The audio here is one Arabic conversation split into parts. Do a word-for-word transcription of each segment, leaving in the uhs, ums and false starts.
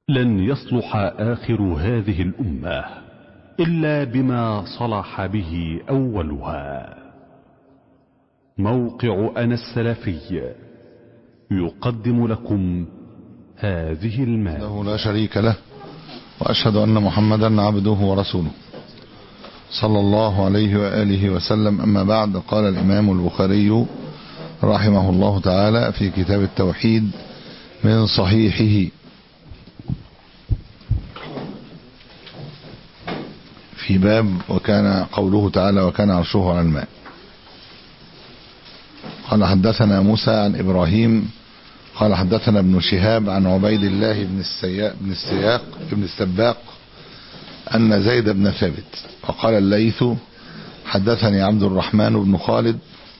لن يصلح آخر هذه الأمة إلا بما صلح به أولها. موقع أنا السلفي يقدم لكم هذه المادة. له لا شريك له، وأشهد أن محمدا عبده ورسوله صلى الله عليه وآله وسلم. أما بعد، قال الإمام البخاري رحمه الله تعالى في كتاب التوحيد من صحيحه في باب وكان قوله تعالى وكان عرشه على الماء. قال حدثنا موسى عن إبراهيم قال حدثنا ابن شهاب عن عبيد الله بن السياق بن السياق بن السباق أن زيد بن ثابت. وقال الليث حدثني عبد الرحمن بن خالد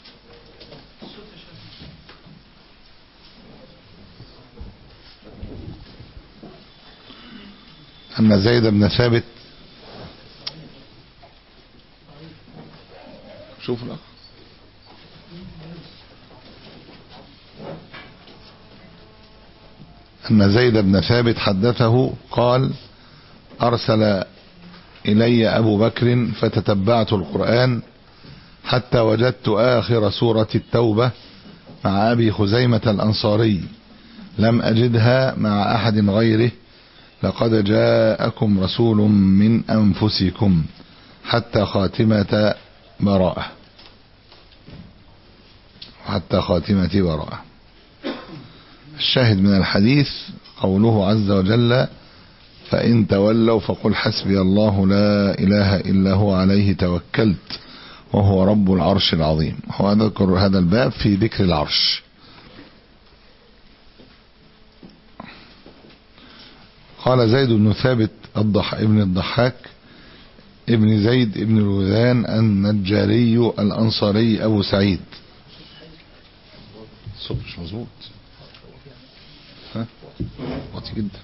أن زيد بن ثابت شوف لك أن زيد بن ثابت حدثه قال أرسل إلي أبو بكر فتتبعت القرآن حتى وجدت آخر سورة التوبة مع أبي خزيمة الأنصاري لم أجدها مع أحد غيره لقد جاءكم رسول من أنفسكم حتى خاتمة براءة حتى خاتمة براءة. الشاهد من الحديث قوله عز وجل فإن تولوا فقل حسبي الله لا إله إلا هو عليه توكلت وهو رب العرش العظيم. هو ذكر هذا الباب في ذكر العرش. قال زيد بن ثابت الضح ابن الضحاك ابن زيد ابن الوذان النجاري الأنصاري أبو سعيد. الصوت مش مظبوط، ها واطي جدا.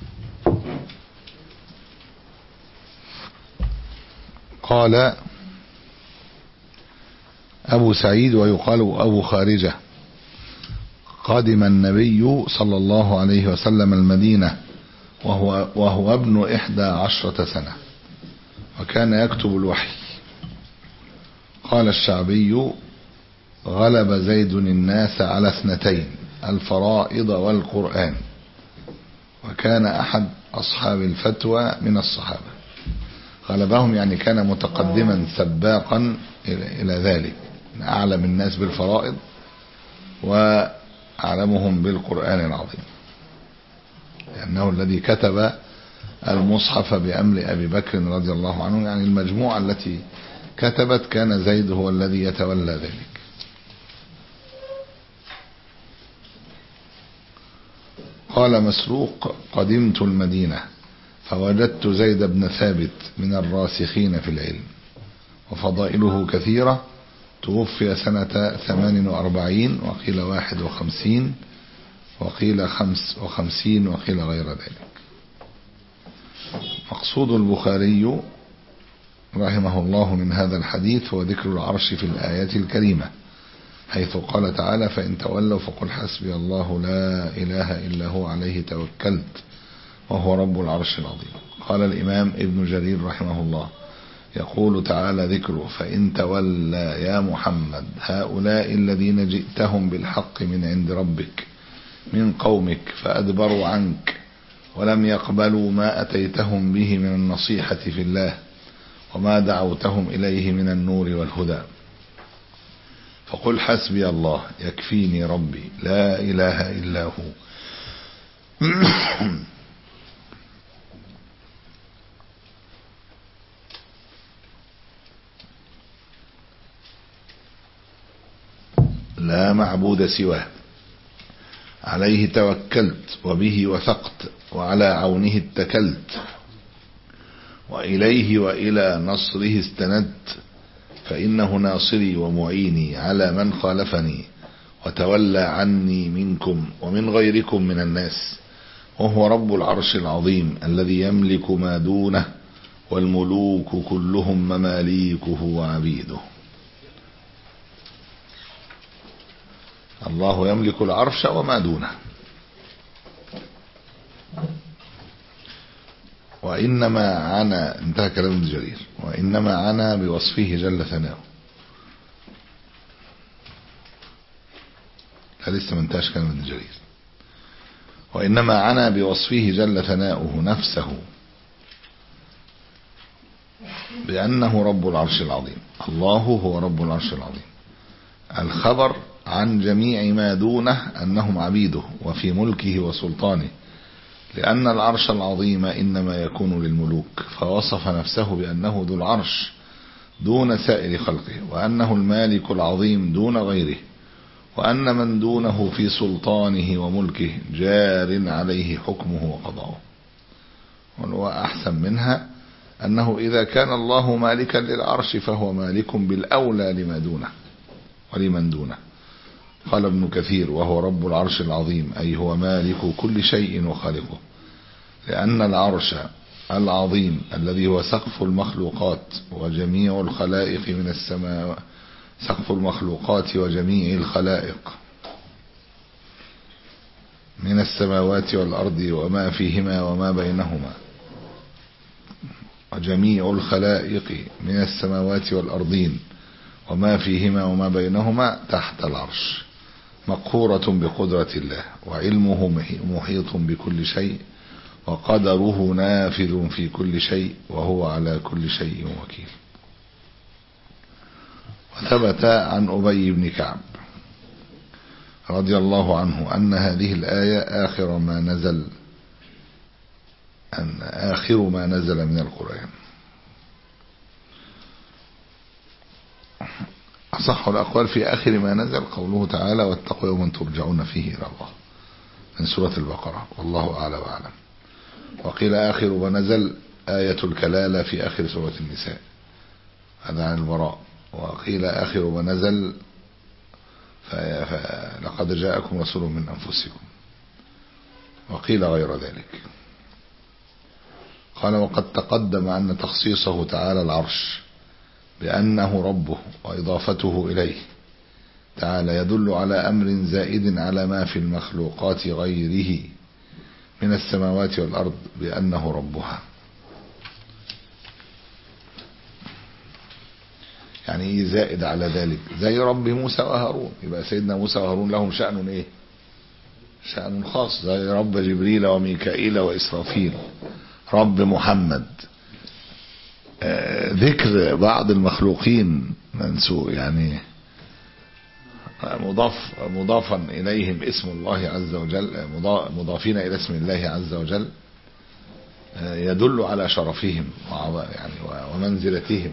قال أبو سعيد ويقال أبو خارجة قدم النبي صلى الله عليه وسلم المدينة وهو, وهو ابن إحدى عشرة سنة وكان يكتب الوحي. قال الشعبي غلب زيد الناس على اثنتين الفرائض والقرآن، وكان أحد أصحاب الفتوى من الصحابة. غلبهم يعني كان متقدما سباقا إلى ذلك، أعلم الناس بالفرائض وأعلمهم بالقرآن العظيم، لأنه الذي كتب المصحف بأمر أبي بكر رضي الله عنه، يعني المجموعة التي كتبت كان زيد هو الذي يتولى ذلك. قال مسروق قدمت المدينة فوجدت زيد بن ثابت من الراسخين في العلم وفضائله كثيرة، توفي سنة ثمان وأربعين وقيل واحد وخمسين وقيل خمس وخمسين وقيل غير ذلك. مقصود البخاري رحمه الله من هذا الحديث هو ذكر العرش في الآية الكريمة، حيث قال تعالى فإن تولوا فقل حسبي الله لا إله إلا هو عليه توكلت وهو رب العرش العظيم. قال الإمام ابن جرير رحمه الله يقول تعالى ذكره فإن تولى يا محمد هؤلاء الذين جئتهم بالحق من عند ربك من قومك فأدبروا عنك ولم يقبلوا ما أتيتهم به من النصيحة في الله وما دعوتهم إليه من النور والهدى فقل حسبي الله يكفيني ربي لا إله إلا هو لا معبود سواه عليه توكلت وبه وثقت وعلى عونه اتكلت وإليه وإلى نصره استندت فإنه ناصري ومعيني على من خالفني وتولى عني منكم ومن غيركم من الناس وهو رب العرش العظيم الذي يملك ما دونه والملوك كلهم مماليكه وعبيده. الله يملك العرش وما دونه. وإنما عنا، انتهى كلام ابن جرير، وإنما عنا بوصفه جل ثناؤه. لسه ما انتهاش كلام ابن جرير. وإنما عنا بوصفه جل ثناؤه نفسه بأنه رب العرش العظيم. الله هو رب العرش العظيم. الخبر عن جميع ما دونه أنهم عبيده وفي ملكه وسلطانه، لأن العرش العظيم إنما يكون للملوك، فوصف نفسه بأنه ذو العرش دون سائر خلقه، وأنه المالك العظيم دون غيره، وأن من دونه في سلطانه وملكه جار عليه حكمه وقضاؤه. وأحسن منها أنه إذا كان الله مالكا للعرش فهو مالك بالأولى لما دونه ولمن دونه. قال ابن كثير: وهو رب العرش العظيم، أي هو مالك كل شيء وخالقه، لأن العرش العظيم الذي هو سقف المخلوقات وجميع الخلائق من السماء، سقف المخلوقات وجميع الخلائق من السماوات والأرض وما فيهما وما بينهما، وجميع الخلائق من السماوات والأرضين وما فيهما وما بينهما تحت العرش، مقهورة بقدرة الله، وعلمه محيط بكل شيء، وقدره نافذ في كل شيء، وهو على كل شيء وكيل. وثبت عن أبي بن كعب رضي الله عنه أن هذه الآية آخر ما نزل أن آخر ما نزل من القرآن. أصح الأقوال في آخر ما نزل قوله تعالى: واتقوا يوما ترجعون فيه إلى الله، من سورة البقرة، والله أعلى وأعلم. وقيل آخر ما نزل آية الكلالة في آخر سورة النساء، هذا عن البراء. وقيل آخر ما نزل لقد جاءكم رسول من أنفسكم، وقيل غير ذلك. قال: وقد تقدم أن تخصيصه تعالى العرش بأنه ربه وإضافته إليه تعالى يدل على أمر زائد على ما في المخلوقات غيره من السماوات والأرض بأنه ربها. يعني زائد على ذلك، زي رب موسى وهارون، يبقى سيدنا موسى وهارون لهم شأن ايه؟ شأن خاص، زي رب جبريل وميكائيل وإسرافيل، رب محمد. آه ذكر بعض المخلوقين منسوب يعني مضاف مضافا إليهم اسم الله عز وجل، مضافين إلى اسم الله عز وجل، آه يدل على شرفهم يعني ومنزلتهم.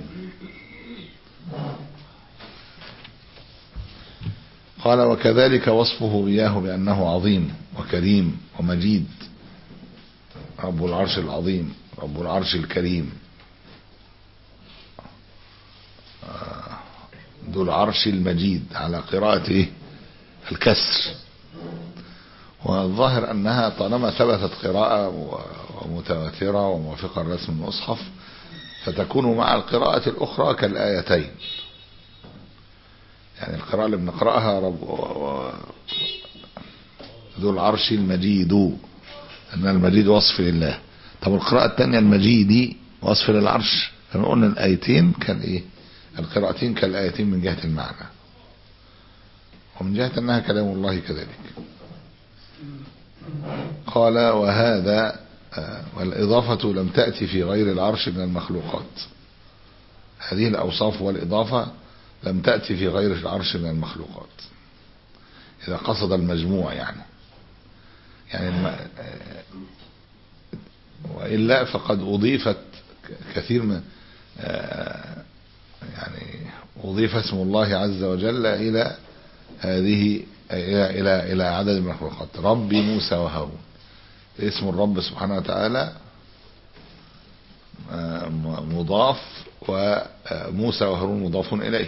قال: وكذلك وصفه إياه بأنه عظيم وكريم ومجيد، رب العرش العظيم، رب العرش الكريم، ذو العرش المجيد، على قراءة الكسر. والظاهر أنها طالما ثبتت قراءة ومتواترة وموافقة لرسم المصحف فتكون مع القراءة الأخرى كالآيتين. يعني القراءة اللي بنقرأها رب ذو العرش المجيد، أن المجيد وصف لله. طب القراءة الثانية المجيد وصف للعرش، فما قلنا الآيتين كالإيه؟ القراءتين كالآيتين من جهة المعنى، ومن جهة أنها كلام الله كذلك. قال: وهذا والإضافة لم تأتي في غير العرش من المخلوقات. هذه الأوصاف والإضافة لم تأتي في غير العرش من المخلوقات، إذا قصد المجموع يعني يعني الم... وإلا فقد أضيفت كثير من يعني أضيف اسم الله عز وجل إلى هذه إلى إلى إلى عدد من المخلوقات. ربي موسى وهارون، اسم الرب سبحانه وتعالى مضاف، وموسى وهارون مضاف إليه،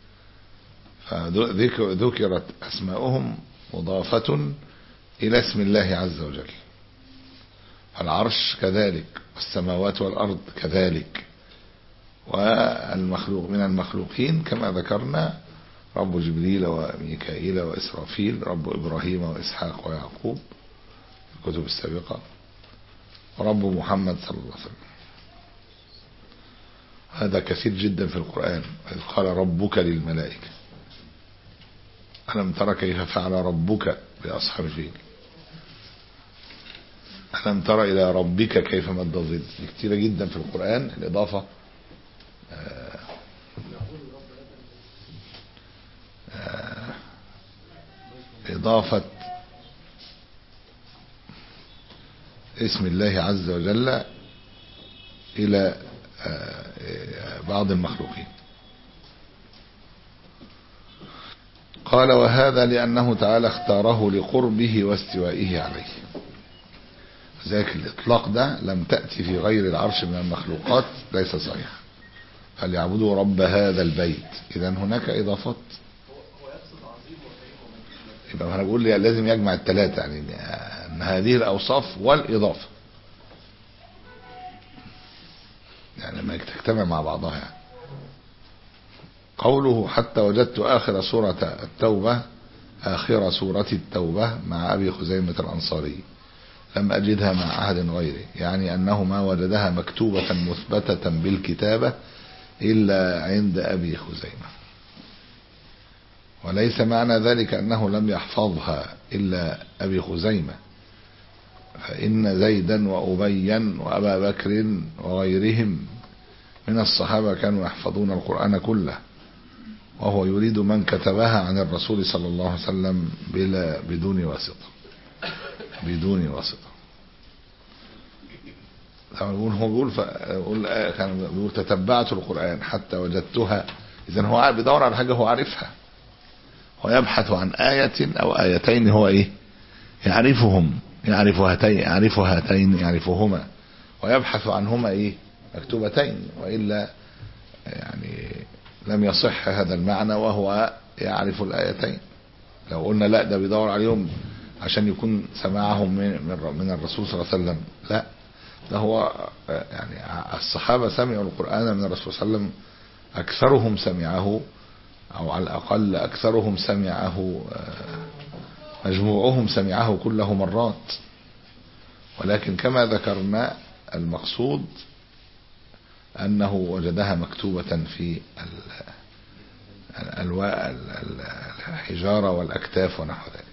فذكرت أسماؤهم مضافة إلى اسم الله عز وجل. العرش كذلك، والسماوات والأرض كذلك، والمخلوق من المخلوقين كما ذكرنا رب جبريل وميكائيل وإسرافيل، رب إبراهيم وإسحاق ويعقوب في الكتب السابقة، ورب محمد صلى الله عليه وسلم. هذا كثير جدا في القرآن. إذ قال ربك للملائكة ألم تر كيف فعل ربك بأصحاب الفيل، ألم تر إلى ربك كيف مد الظل. كثيرة جدا في القرآن الإضافة آه آه إضافة اسم الله عز وجل إلى بعض المخلوقين. قال وهذا لأنه تعالى اختاره لقربه واستوائه عليه. ذلك الإطلاق ده لم تأتي في غير العرش من المخلوقات، ليس صحيح. فليعبدوا رب هذا البيت. إذن هناك إضافات. يبقى أنا بقول لي لازم يجمع الثلاثة، يعني أن هذه الأوصاف والإضافة يعني لما تجتمع مع بعضها. يعني قوله حتى وجدت آخر سورة التوبة آخر سورة التوبة مع أبي خزيمة الأنصاري لم أجدها مع أحد غيره، يعني أنه ما وجدها مكتوبة مثبتة بالكتابة إلا عند أبي خزيمة. وليس معنى ذلك أنه لم يحفظها إلا أبي خزيمة، فإن زيدا وأبيا وأبا بكر وغيرهم من الصحابة كانوا يحفظون القرآن كله، وهو يريد من كتبها عن الرسول صلى الله عليه وسلم بلا بدون واسطة بدون واسطة. هو بيقول كان بيقول تتبعت القرآن حتى وجدتها. إذن هو بيدور على حاجة هو عارفها، هو يبحث عن آية أو آيتين هو إيه يعرفهم، يعرف هاتين يعرف هاتين يعرفهما، ويبحث عنهما إيه مكتوبتين، وإلا يعني لم يصح هذا المعنى وهو يعرف الآيتين. لو قلنا لا ده بيدور عليهم عشان يكون سماعهم من من الرسول صلى الله عليه وسلم، لا ده هو يعني الصحابة سمعوا القرآن من الرسول صلى الله عليه وسلم، أكثرهم سمعه أو على الأقل أكثرهم سمعه مجموعهم سمعه كله مرات. ولكن كما ذكرنا المقصود أنه وجدها مكتوبة في الحجارة والأكتاف ونحو ذلك.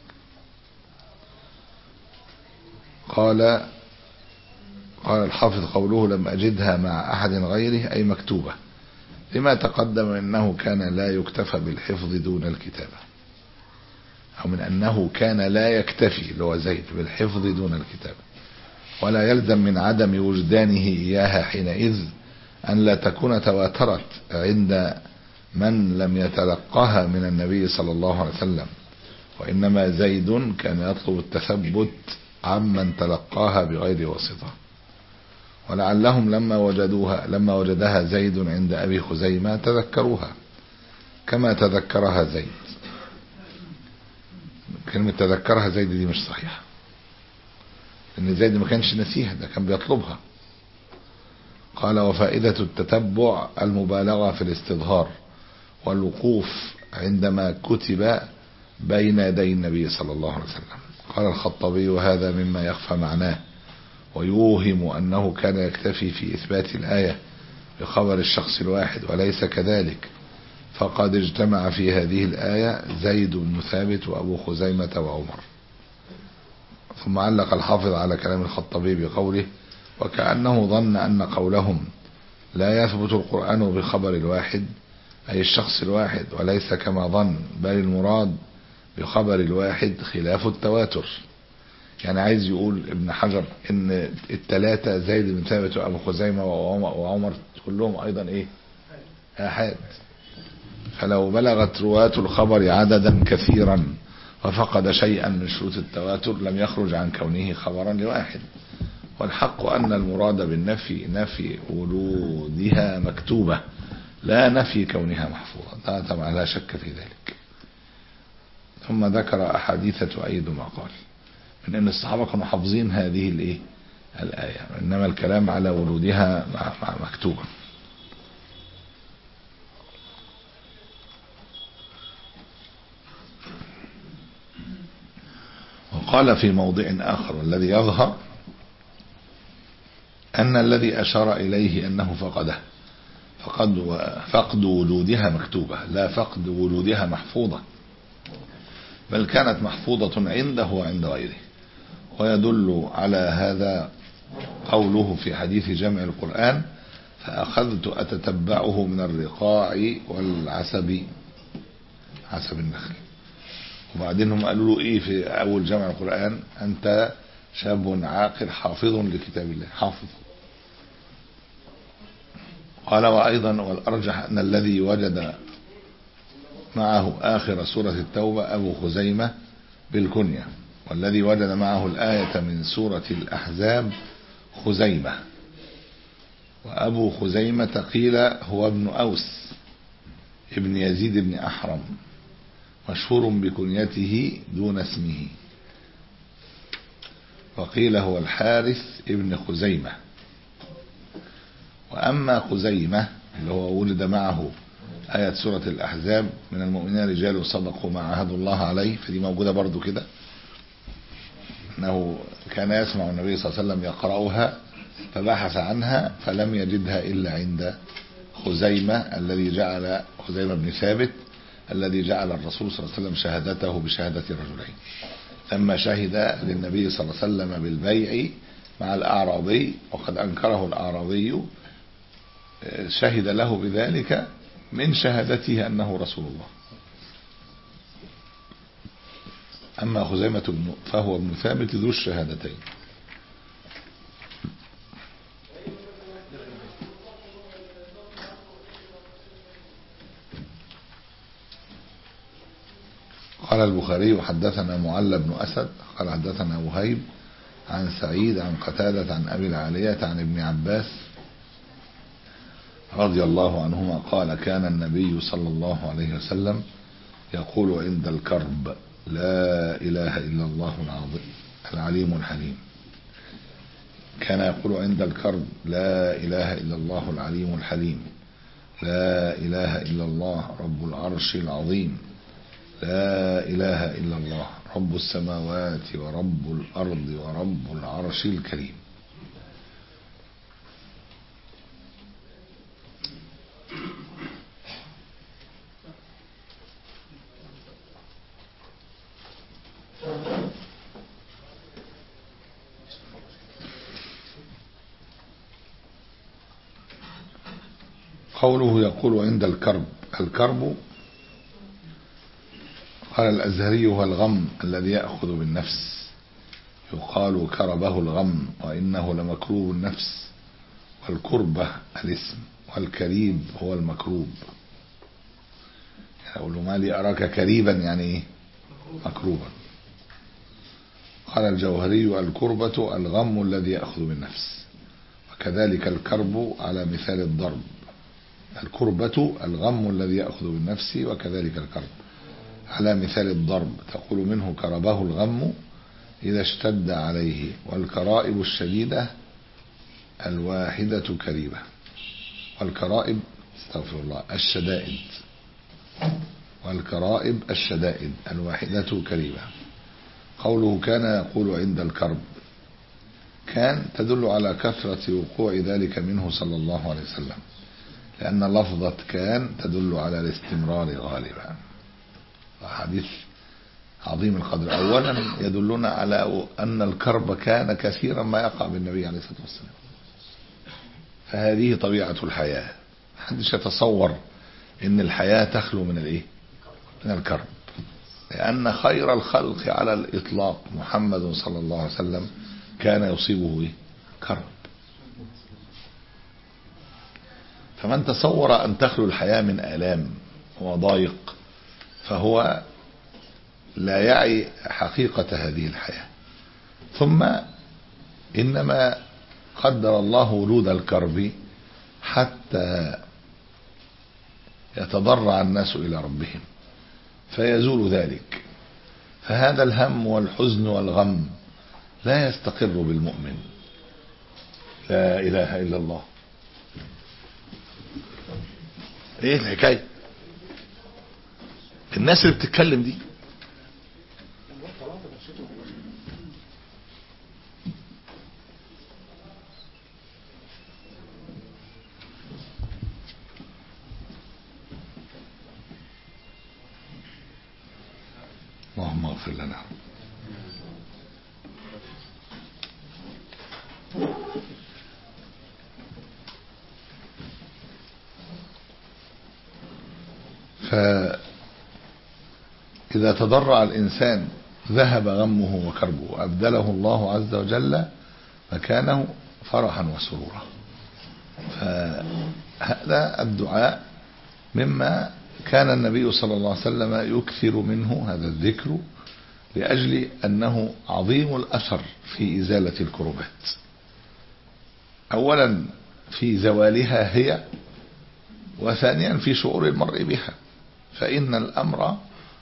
قال قال الحافظ قوله لم أجدها مع أحد غيره أي مكتوبة، لما تقدم أنه كان لا يكتفى بالحفظ دون الكتابة، أو من أنه كان لا يكتفي اللي هو زيد بالحفظ دون الكتابة، ولا يلزم من عدم وجدانه إياها حينئذ أن لا تكون تواترت عند من لم يتلقاها من النبي صلى الله عليه وسلم، وإنما زيد كان يطلب التثبت عمن تلقاها بغير واسطة. ولعلهم لما وجدوها لما وجدها زيد عند أبي خزيمة تذكروها كما تذكرها زيد. كلمة تذكرها زيد دي مش صحيحة، لأن زيد ما كانش نسيها، ده كان بيطلبها. قال وفائدة التتبع المبالغة في الاستظهار والوقوف عندما كتب بين يدي النبي صلى الله عليه وسلم. قال الخطابي وهذا مما يخفى معناه ويوهم أنه كان يكتفي في إثبات الآية بخبر الشخص الواحد، وليس كذلك، فقد اجتمع في هذه الآية زيد بن ثابت وأبو خزيمة وعمر. ثم علق الحافظ على كلام الخطابي بقوله وكأنه ظن أن قولهم لا يثبت القرآن بخبر الواحد أي الشخص الواحد، وليس كما ظن، بل المراد بخبر الواحد خلاف التواتر. يعني عايز يقول ابن حجر ان الثلاثة زيد بن ثابت وابو خزيمة وعمر كلهم ايضا ايه احاد، فلو بلغت رواة الخبر عددا كثيرا وفقد شيئا من شروط التواتر لم يخرج عن كونه خبرا لواحد. والحق ان المراد بالنفي نفي ولودها مكتوبة لا نفي كونها محفوظة، طبعا لا شك في ذلك. ثم ذكر احاديث تؤيد ما قال من ان الصحابة كانوا حافظين هذه الايه الآية، انما الكلام على ولودها مكتوبة. وقال في موضع آخر والذي يظهر أن الذي أشار إليه أنه فقده، فقد فقد وجودها مكتوبة لا فقد وجودها محفوظة، بل كانت محفوظة عنده وعند غيره. ويدل على هذا قوله في حديث جمع القرآن: فأخذت أتتبعه من الرقاع والعسب، عسب النخل. وبعدين هم قالوا له إيه في أول جمع القرآن: أنت شاب عاقل حافظ لكتاب الله، حافظ. قال: وأيضا والأرجح أن الذي وجد معه آخر سورة التوبة أبو خزيمة بالكنية، والذي وجد معه الآية من سورة الأحزاب خزيمة. وأبو خزيمة قيل هو ابن أوس ابن يزيد بن أحرم، مشهور بكنيته دون اسمه. وقيل هو الحارث ابن خزيمة. وأما خزيمة اللي هو ولد معه آية سورة الأحزاب: من المؤمنين رجال صدقوا ما عاهدوا الله عليه، فدي موجودة برضو كده، أنه كان يسمع النبي صلى الله عليه وسلم يقرأها فبحث عنها فلم يجدها إلا عند خزيمة الذي جعل خزيمة بن ثابت الذي جعل الرسول صلى الله عليه وسلم شهادته بشهادة رجلين، لما شهد للنبي صلى الله عليه وسلم بالبيع مع الأعرابي وقد أنكره الأعرابي، شهد له بذلك من شهادته أنه رسول الله. أما خزيمة فهو ابن ثابت ذو الشهادتين. قال البخاري: حدثنا معل بن أسد قال حدثنا وهيب عن سعيد عن قتادة عن أبي العالية عن ابن عباس رضي الله عنهما قال: كان النبي صلى الله عليه وسلم يقول عند الكرب: لا إله إلا الله العظيم العليم الحليم. كان يقول عند الكرب: لا إله إلا الله العليم الحليم، لا إله إلا الله رب العرش العظيم، لا إله إلا الله رب السماوات ورب الأرض ورب العرش الكريم. قوله يقول عند الكرب: الكرب قال الأزهري هو الغم الذي يأخذ بالنفس، يقال كربه الغم وإنه لمكروب النفس، والكربة الاسم والكريب هو المكروب. يقول ما لي أراك كريبا يعني إيه؟ مكروبا. قال الجوهري: الكربة الغم الذي يأخذ بالنفس، وكذلك الكرب على مثال الضرب. الكربة الغم الذي يأخذ بالنفس، وكذلك الكرب على مثال الضرب، تقول منه كربه الغم إذا اشتد عليه. والكرائب الشديدة الواحدة كريبة، والكرائب استغفر الله الشدائد، والكرائب الشدائد الواحدة كريبة. قوله كان يقول عند الكرب: كان تدل على كثرة وقوع ذلك منه صلى الله عليه وسلم، لأن لفظة كان تدل على الاستمرار غالبا. حديث عظيم القدر. أولا يدلنا على أن الكرب كان كثيرا ما يقع بالنبي عليه الصلاة والسلام، فهذه طبيعة الحياة. محدش يتصور ان الحياة تخلو من الايه؟ من الكرب، لأن خير الخلق على الإطلاق محمد صلى الله عليه وسلم كان يصيبه ايه؟ كرب. فمن تصور أن تخلو الحياة من آلام وضايق فهو لا يعي حقيقة هذه الحياة. ثم إنما قدر الله ولود الكرب حتى يتضرع الناس إلى ربهم فيزول ذلك. فهذا الهم والحزن والغم لا يستقر بالمؤمن. لا إله إلا الله. ايه الحكاية؟ الناس اللي بتتكلم دي اللهم اغفر لنا. فإذا تضرع الإنسان ذهب غمه وكربه وأبدله الله عز وجل مكانه فرحا وسرورا. فهذا الدعاء مما كان النبي صلى الله عليه وسلم يكثر منه هذا الذكر، لأجل أنه عظيم الأثر في إزالة الكربات، أولا في زوالها هي، وثانيا في شعور المرء بها. فإن الأمر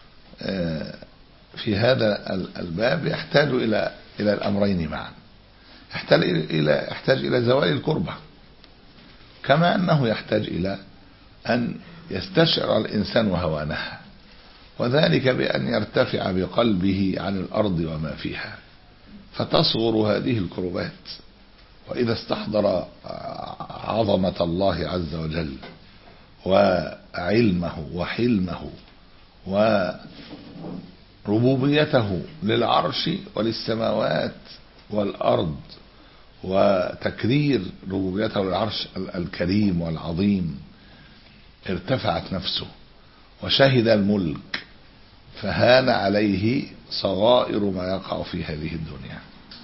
في هذا الباب يحتاج إلى إلى الأمرين معا، يحتاج إلى يحتاج إلى زوال الكربة، كما أنه يحتاج إلى أن يستشعر الإنسان هوانها، وذلك بأن يرتفع بقلبه عن الأرض وما فيها، فتصغر هذه الكربات. وإذا استحضر عظمة الله عز وجل وعلمه وحلمه وربوبيته للعرش وللسماوات والأرض، وتكرير ربوبيته للعرش الكريم والعظيم، ارتفعت نفسه وشهد الملك، فهان عليه صغائر ما يقع في هذه الدنيا.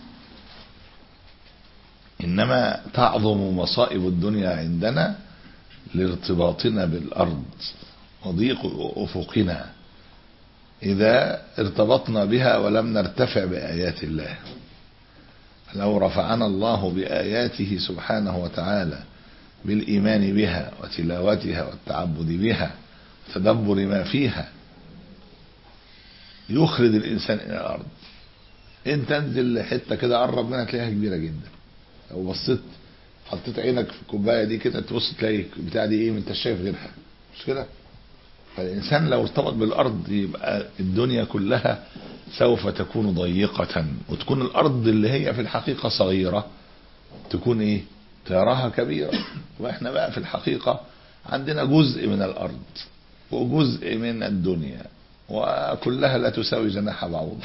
إنما تعظم مصائب الدنيا عندنا لارتباطنا بالأرض وضيق أفقنا إذا ارتبطنا بها ولم نرتفع بآيات الله. لو رفعنا الله بآياته سبحانه وتعالى بالإيمان بها وتلاوتها والتعبد بها وتدبر ما فيها، يخرج الإنسان إلى الأرض. انت انزل حتة كده قرب منها تلاقيها كبيرة جدا، لو بصيت حطيت عينك في الكوبايه دي كده تبص تلاقي بتاع دي ايه، انت شايف غيرها، مش كده؟ فالانسان لو ارتبط بالارض يبقى الدنيا كلها سوف تكون ضيقة، وتكون الارض اللي هي في الحقيقة صغيرة تكون ايه؟ تراها كبيرة. واحنا بقى في الحقيقة عندنا جزء من الارض وجزء من الدنيا، وكلها لا تساوي جناح بعوضة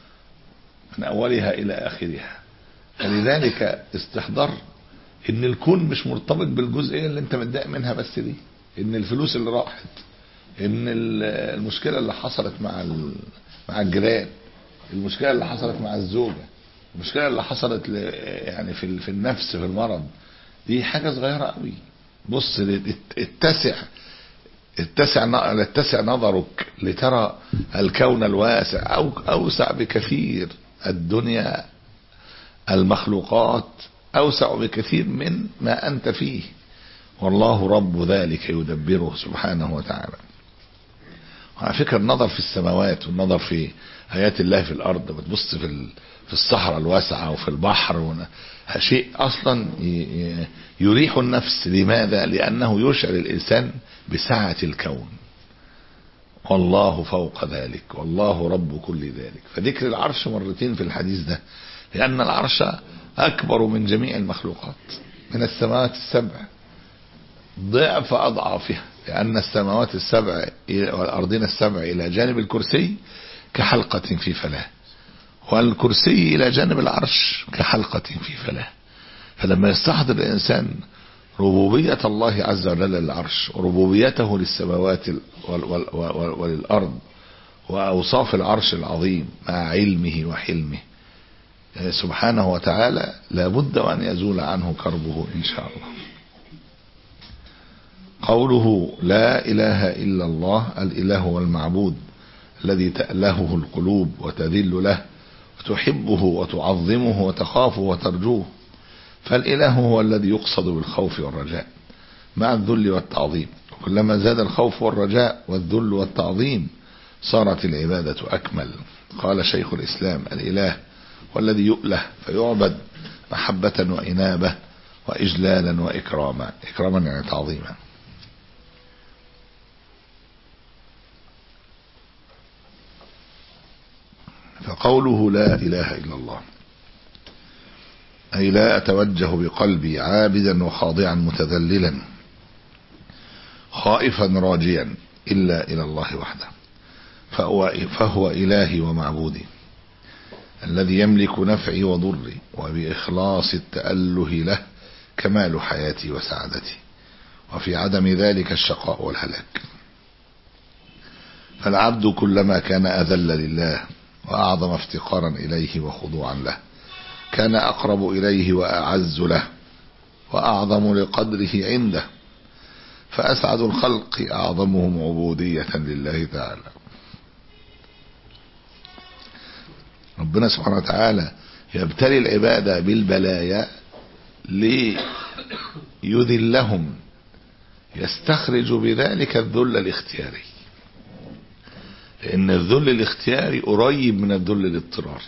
من اولها الى اخرها. فلذلك استحضار ان الكون مش مرتبط بالجزئيه اللي انت متضايق منها بس دي، ان الفلوس اللي راحت، ان المشكله اللي حصلت مع مع الجيران، المشكله اللي حصلت مع الزوجه، المشكله اللي حصلت يعني في في النفس في المرض، دي حاجه صغيره قوي. بص اتسع اتسع اتسع نظرك لترى الكون الواسع او اوسع بكثير. الدنيا المخلوقات أوسع بكثير من ما أنت فيه، والله رب ذلك يدبره سبحانه وتعالى. وعلى فكرة النظر في السماوات والنظر في آيات الله في الأرض، بتبص في في الصحراء الواسعة وفي البحر، شيء أصلا يريح النفس. لماذا؟ لأنه يشعر الإنسان بسعة الكون، والله فوق ذلك، والله رب كل ذلك. فذكر العرش مرتين في الحديث ده، لأن العرش أكبر من جميع المخلوقات، من السماوات السبع ضعف أضعافها، لأن السماوات السبع والأرضين السبع إلى جانب الكرسي كحلقة في فلاة، والكرسي إلى جانب العرش كحلقة في فلاة. فلما يستحضر الإنسان ربوبية الله عز وجل للعرش وربوبيته للسماوات وللأرض وأوصاف العرش العظيم مع علمه وحلمه سبحانه وتعالى، لابد أن يزول عنه كربه إن شاء الله. قوله لا إله إلا الله، الإله والمعبود الذي تألهه القلوب وتذل له وتحبه وتعظمه وتخافه وترجوه. فالإله هو الذي يقصد بالخوف والرجاء مع الذل والتعظيم، وكلما زاد الخوف والرجاء والذل والتعظيم صارت العبادة أكمل. قال شيخ الإسلام: الإله والذي يؤله فيعبد محبة وإنابة وإجلالا وإكراما. إكراما يعني تعظيما. فقوله لا إله إلا الله أي لا أتوجه بقلبي عابدا وخاضعا متذللا خائفا راجيا إلا إلى الله وحده. فهو, فهو إلهي ومعبودي الذي يملك نفعي وضري، وبإخلاص التأله له كمال حياتي وسعادتي، وفي عدم ذلك الشقاء والهلاك. فالعبد كلما كان أذل لله وأعظم افتقارا إليه وخضوعا له كان أقرب إليه وأعز له وأعظم لقدره عنده، فأسعد الخلق أعظمهم عبودية لله تعالى. ربنا سبحانه وتعالى يبتلي العبادة بالبلايا ليذلهم، يستخرج بذلك الذل الاختياري، لأن الذل الاختياري قريب من الذل الاضطراري.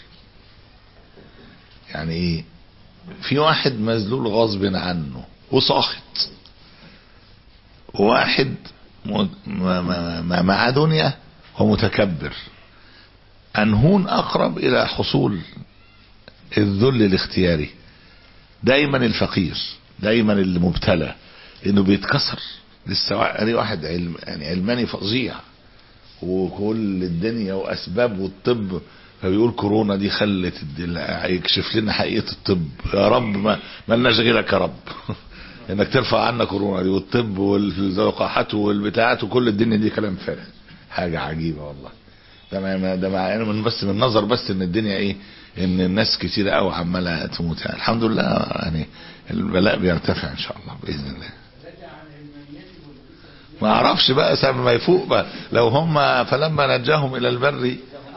يعني ايه؟ في واحد مذلول غصب عنه وساخط، وواحد مع دنيا ومتكبر. أنهون أقرب إلى حصول الذل الاختياري؟ دايما الفقير، دايما المبتلى، لأنه بيتكسر. لسه واحد علم يعني علماني فظيع وكل الدنيا وأسباب والطب، فبيقول كورونا دي خلت يكشف لنا حقيقة الطب. يا رب ما مالناش غيرك يا رب انك ترفع عنا كورونا دي، والطب واللقاحات والبتاعات وكل الدنيا دي كلام فارغ. حاجة عجيبة والله. ده ده مع من بس من نظر بس ان الدنيا ايه، ان الناس كتير قوي عماله تموت. يعني الحمد لله يعني البلاء بيرتفع ان شاء الله باذن الله. ما اعرفش بقى سبب ما يفوق بقى. لو هم فلما نجاهم الى البر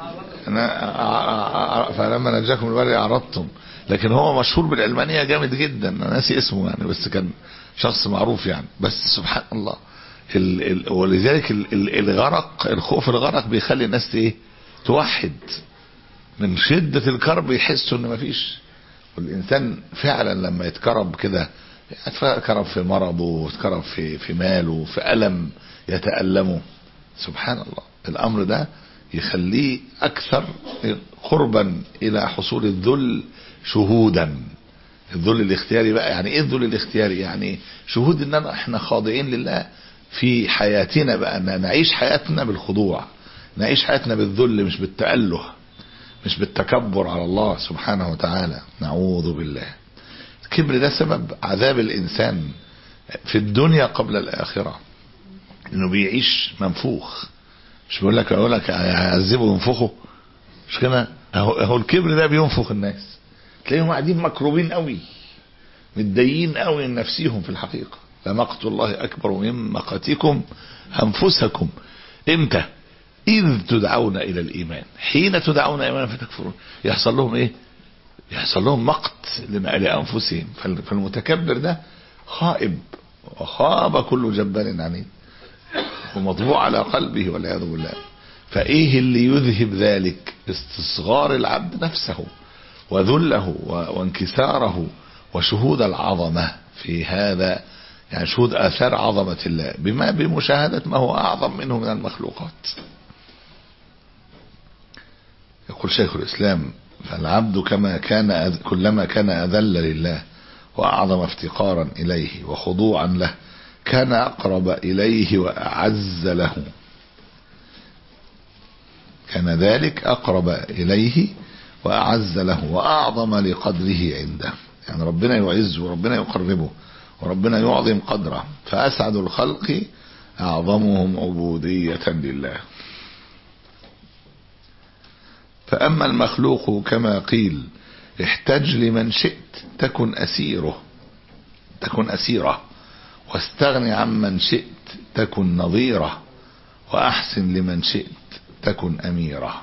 فلما نجاكم البر اعرضتم. لكن هو مشهور بالعلمانية جامد جدا، انا ناسي اسمه يعني، بس كان شخص معروف يعني. بس سبحان الله ال ال ولذلك ال ال الغرق، الخوف الغرق بيخلي الناس ايه، توحد من شدة الكرب، يحسوا ان مفيش. والانسان فعلا لما يتكرب كده، يتكرب في مرضه ويتكرب في في ماله في ألم يتألمه، سبحان الله الامر ده يخليه اكثر قربا الى حصول الذل شهودا. الذل الاختياري بقى يعني ايه؟ الذل الاختياري يعني شهود ان احنا خاضعين لله في حياتنا، بقى ان نعيش حياتنا بالخضوع، نعيش حياتنا بالذل مش بالتأله، مش بالتكبر على الله سبحانه وتعالى. نعوذ بالله. الكبر ده سبب عذاب الانسان في الدنيا قبل الاخره، انه بيعيش منفوخ. مش بقول لك اقول لك هيعذبه وينفخه، مش كده؟ اهو الكبر ده بينفخ الناس، تلاقيهم قاعدين مكروبين قوي، متضايقين قوي من نفسيهم. في الحقيقه لمقت الله اكبر من مقتكم انفسكم. امتى؟ اذ تدعون الى الايمان، حين تدعون ايمانا فتكفرون. يحصل لهم ايه؟ يحصل لهم مقت لانفسهم. فالمتكبر ده خائب، وخاب كل جبار عنيد، ومطبوع على قلبه والعياذ بالله. فايه اللي يذهب ذلك؟ استصغار العبد نفسه وذله وانكساره وشهود العظمة في هذا، يعني شهود آثار عظمة الله بما بمشاهدة ما هو أعظم منه من المخلوقات. يقول شيخ الإسلام: فالعبد كما كان كلما كان أذل لله وأعظم افتقارا إليه وخضوعا له كان أقرب إليه وأعز له، كان ذلك أقرب إليه وأعز له وأعظم لقدره عنده. يعني ربنا يعزه وربنا يقربه وربنا يعظم قدره. فأسعد الخلق أعظمهم عبودية لله. فأما المخلوق كما قيل: احتج لمن شئت تكن أسيره تكن أسيره واستغن عمن شئت تكن نظيره وأحسن لمن شئت تكن أميره.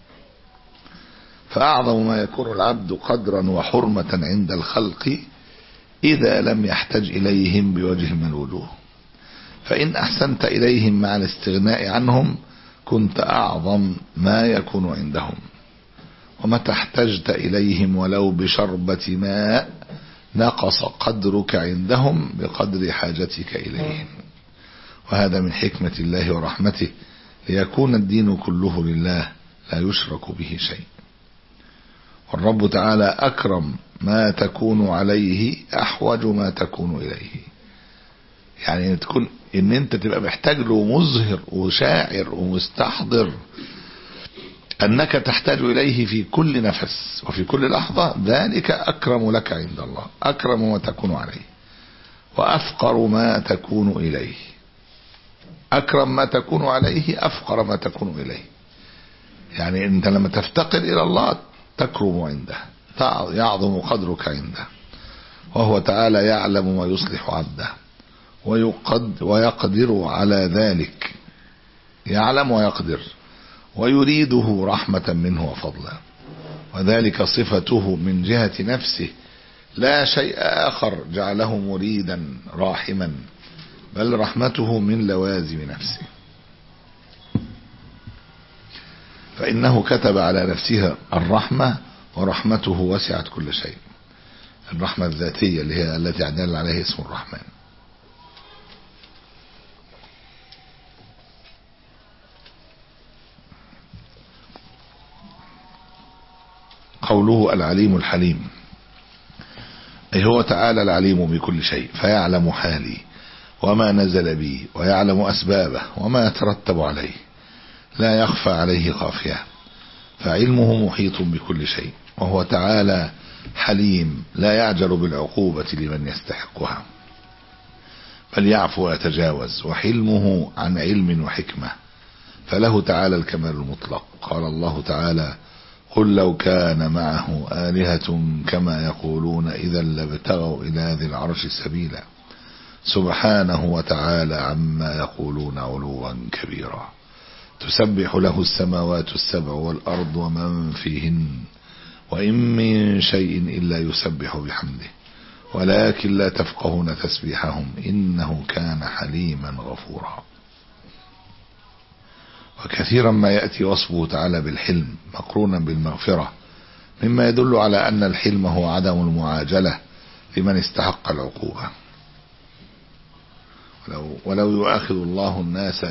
فأعظم ما يكون العبد قدرا وحرمة عند الخلق إذا لم يحتج إليهم بوجه من الوجوه. فإن أحسنت إليهم مع الاستغناء عنهم كنت أعظم ما يكون عندهم، ومتى احتجت إليهم ولو بشربة ماء نقص قدرك عندهم بقدر حاجتك إليهم. وهذا من حكمة الله ورحمته ليكون الدين كله لله لا يشرك به شيء. والرب تعالى أكرم ما تكون عليه أحوج ما تكون إليه. يعني تكون إن أنت تبقى محتاج له مظهر وشاعر ومستحضر أنك تحتاج إليه في كل نفس وفي كل لحظة، ذلك أكرم لك عند الله، أكرم ما تكون عليه وأفقر ما تكون إليه. أكرم ما تكون عليه أفقر ما تكون إليه، يعني أنت لما تفتقر إلى الله تكرم عنده، يعظم قدرك عنده، وهو تعالى يعلم ما يصلح عبده ويقد ويقدر على ذلك، يعلم ويقدر ويريده رحمة منه وفضلا، وذلك صفته من جهة نفسه لا شيء آخر جعله مريدا راحما، بل رحمته من لوازم نفسه، فإنه كتب على نفسها الرحمة، ورحمته وسعت كل شيء. الرحمة الذاتية اللي هي التي دل عليها اسم الرحمن. قوله العليم الحليم، أي هو تعالى العليم بكل شيء، فيعلم حالي وما نزل بي، ويعلم أسبابه وما يترتب عليه، لا يخفى عليه خافية، فعلمه محيط بكل شيء. وهو تعالى حليم لا يعجل بالعقوبة لمن يستحقها، بل يعفو ويتجاوز، وحلمه عن علم وحكمة، فله تعالى الكمال المطلق. قال الله تعالى: قل لو كان معه آلهة كما يقولون إذا لابتغوا إلى ذي العرش سبيلا، سبحانه وتعالى عما يقولون علوا كبيرا، تسبح له السماوات السبع والأرض ومن فيهن، وإن من شيء إلا يسبح بحمده ولكن لا تفقهون تسبيحهم إنه كان حليما غفورا. وكثيرا ما يأتي وصفه تعالى بالحلم مقرونا بالمغفرة، مما يدل على أن الحلم هو عدم المعاجلة لمن استحق العقوبة. ولو, ولو يؤاخذ الله الناس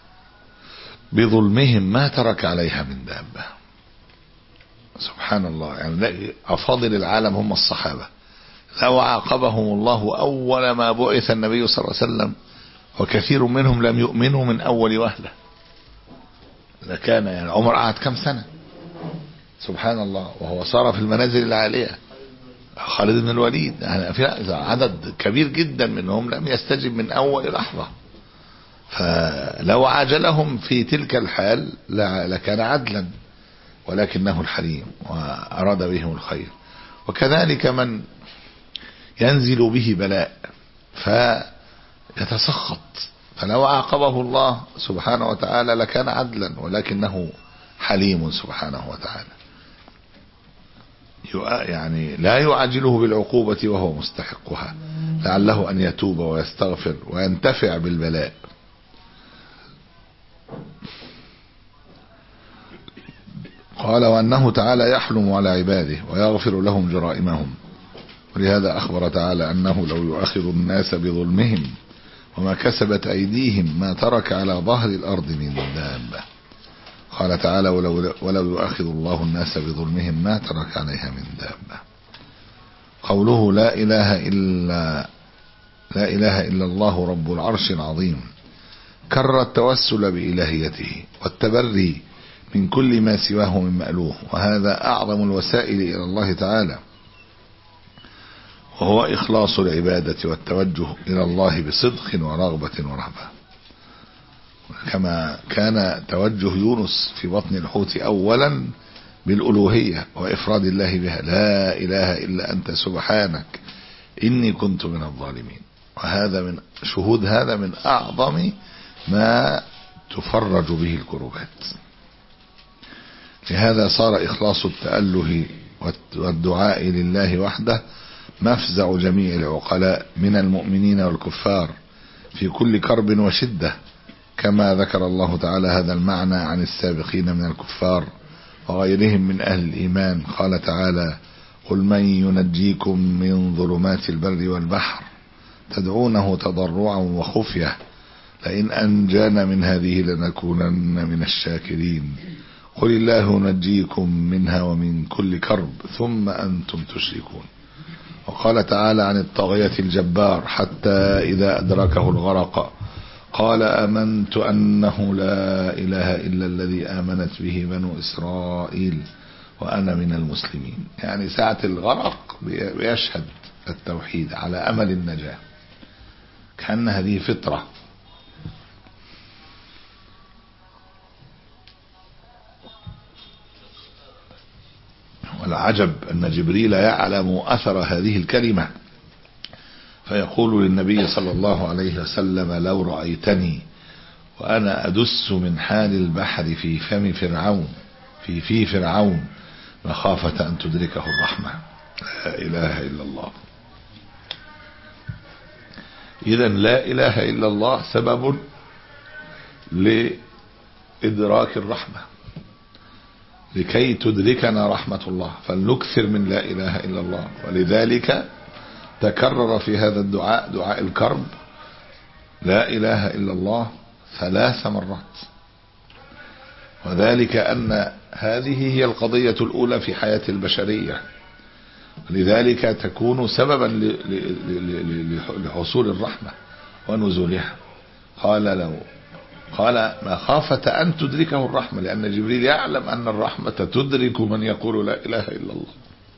بظلمهم ما ترك عليها من دابة. سبحان الله، يعني أفاضل العالم هم الصحابة، لو عاقبهم الله أول ما بعث النبي صلى الله عليه وسلم وكثير منهم لم يؤمنوا من أول وهلة، لكان يعني عمر قعد كم سنة سبحان الله وهو صار في المنازل العالية. خالد بن الوليد يعني في عدد كبير جدا منهم لم يستجب من أول لحظة، فلو عاجلهم في تلك الحال لكان عدلا، ولكنه الحليم وأراد بهم الخير. وكذلك من ينزل به بلاء فيتسخط، فلو عاقبه الله سبحانه وتعالى لكان عدلا، ولكنه حليم سبحانه وتعالى، يعني لا يعجله بالعقوبة وهو مستحقها، لعله أن يتوب ويستغفر وينتفع بالبلاء. قال: وأنه تعالى يحلم على عباده ويغفر لهم جرائمهم، ولهذا أخبر تعالى أنه لو يؤاخذ الناس بظلمهم وما كسبت أيديهم ما ترك على ظهر الأرض من دابة. قال تعالى: ولو, ولو يؤاخذ الله الناس بظلمهم ما ترك عليها من دابة. قوله لا إله إلا لا إله إلا الله رب العرش العظيم، كرر التوسل بإلهيته والتبري من كل ما سواه من مألوه، وهذا أعظم الوسائل إلى الله تعالى، وهو إخلاص العبادة والتوجه إلى الله بصدق ورغبة ورهبة، كما كان توجه يونس في بطن الحوت أولا بالألوهية وإفراد الله بها: لا إله إلا أنت سبحانك إني كنت من الظالمين. وهذا من شهود هذا من أعظم ما تفرج به الكروبات. لهذا صار إخلاص التأله والدعاء لله وحده مفزع جميع العقلاء من المؤمنين والكفار في كل كرب وشدة، كما ذكر الله تعالى هذا المعنى عن السابقين من الكفار وغيرهم من أهل الإيمان. قال تعالى: قل من ينجيكم من ظلمات البر والبحر تدعونه تضرعا وخفية لئن أنجانا من هذه لنكونن من الشاكرين قل الله ينجيكم منها ومن كل كرب ثم أنتم تشركون. وقال تعالى عن الطاغية الجبار: حتى إذا أدركه الغرق قال آمنت أنه لا إله إلا الذي آمنت به بنو إسرائيل وأنا من المسلمين. يعني ساعة الغرق بيشهد التوحيد على أمل النجاة، كأن هذه فطرة. والعجب أن جبريل يعلم أثر هذه الكلمة، فيقول للنبي صلى الله عليه وسلم: لو رأيتني وأنا أدس من حال البحر في فم فرعون في في فرعون مخافة أن تدركه الرحمة. لا إله إلا الله. إذا لا إله إلا الله سبب لإدراك الرحمة، لكي تدركنا رحمة الله، فلنكثر من لا إله إلا الله. ولذلك تكرر في هذا الدعاء، دعاء الكرب، لا إله إلا الله ثلاث مرات. وذلك أن هذه هي القضية الأولى في حياة البشرية، لذلك تكون سببا لحصول الرحمة ونزولها. قال لو قال مخافة أن تدركه الرحمة، لأن جبريل يعلم أن الرحمة تدرك من يقول لا إله إلا الله.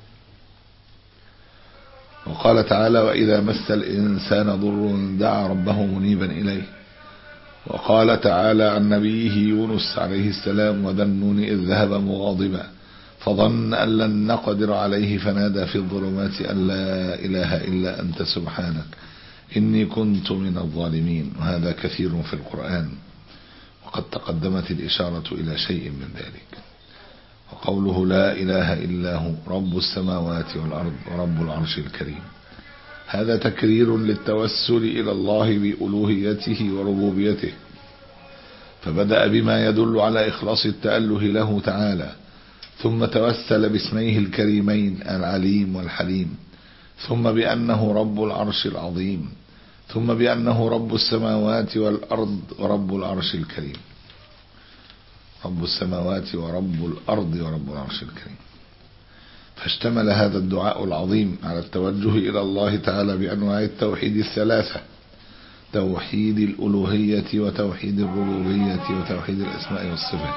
وقال تعالى: وإذا مس الإنسان ضر دعا ربه منيبا إليه. وقال تعالى عن نبيه يونس عليه السلام: وذا النون إذ ذهب مغاضبا فظن أن لن نقدر عليه فنادى في الظلمات أن لا إله إلا أنت سبحانك إني كنت من الظالمين. وهذا كثير في القرآن، وقد تقدمت الإشارة إلى شيء من ذلك. وقوله لا إله إلا هو رب السماوات والأرض ورب العرش الكريم، هذا تكرير للتوسل إلى الله بألوهيته وربوبيته، فبدأ بما يدل على إخلاص التأله له تعالى، ثم توسل باسميه الكريمين العليم والحليم، ثم بأنه رب العرش العظيم، ثم بأنه رب السماوات والأرض ورب العرش الكريم. رب السماوات ورب الأرض ورب العرش الكريم. فاشتمل هذا الدعاء العظيم على التوجه إلى الله تعالى بأنواع التوحيد الثلاثة: توحيد الألوهية وتوحيد الربوبية وتوحيد الأسماء والصفات.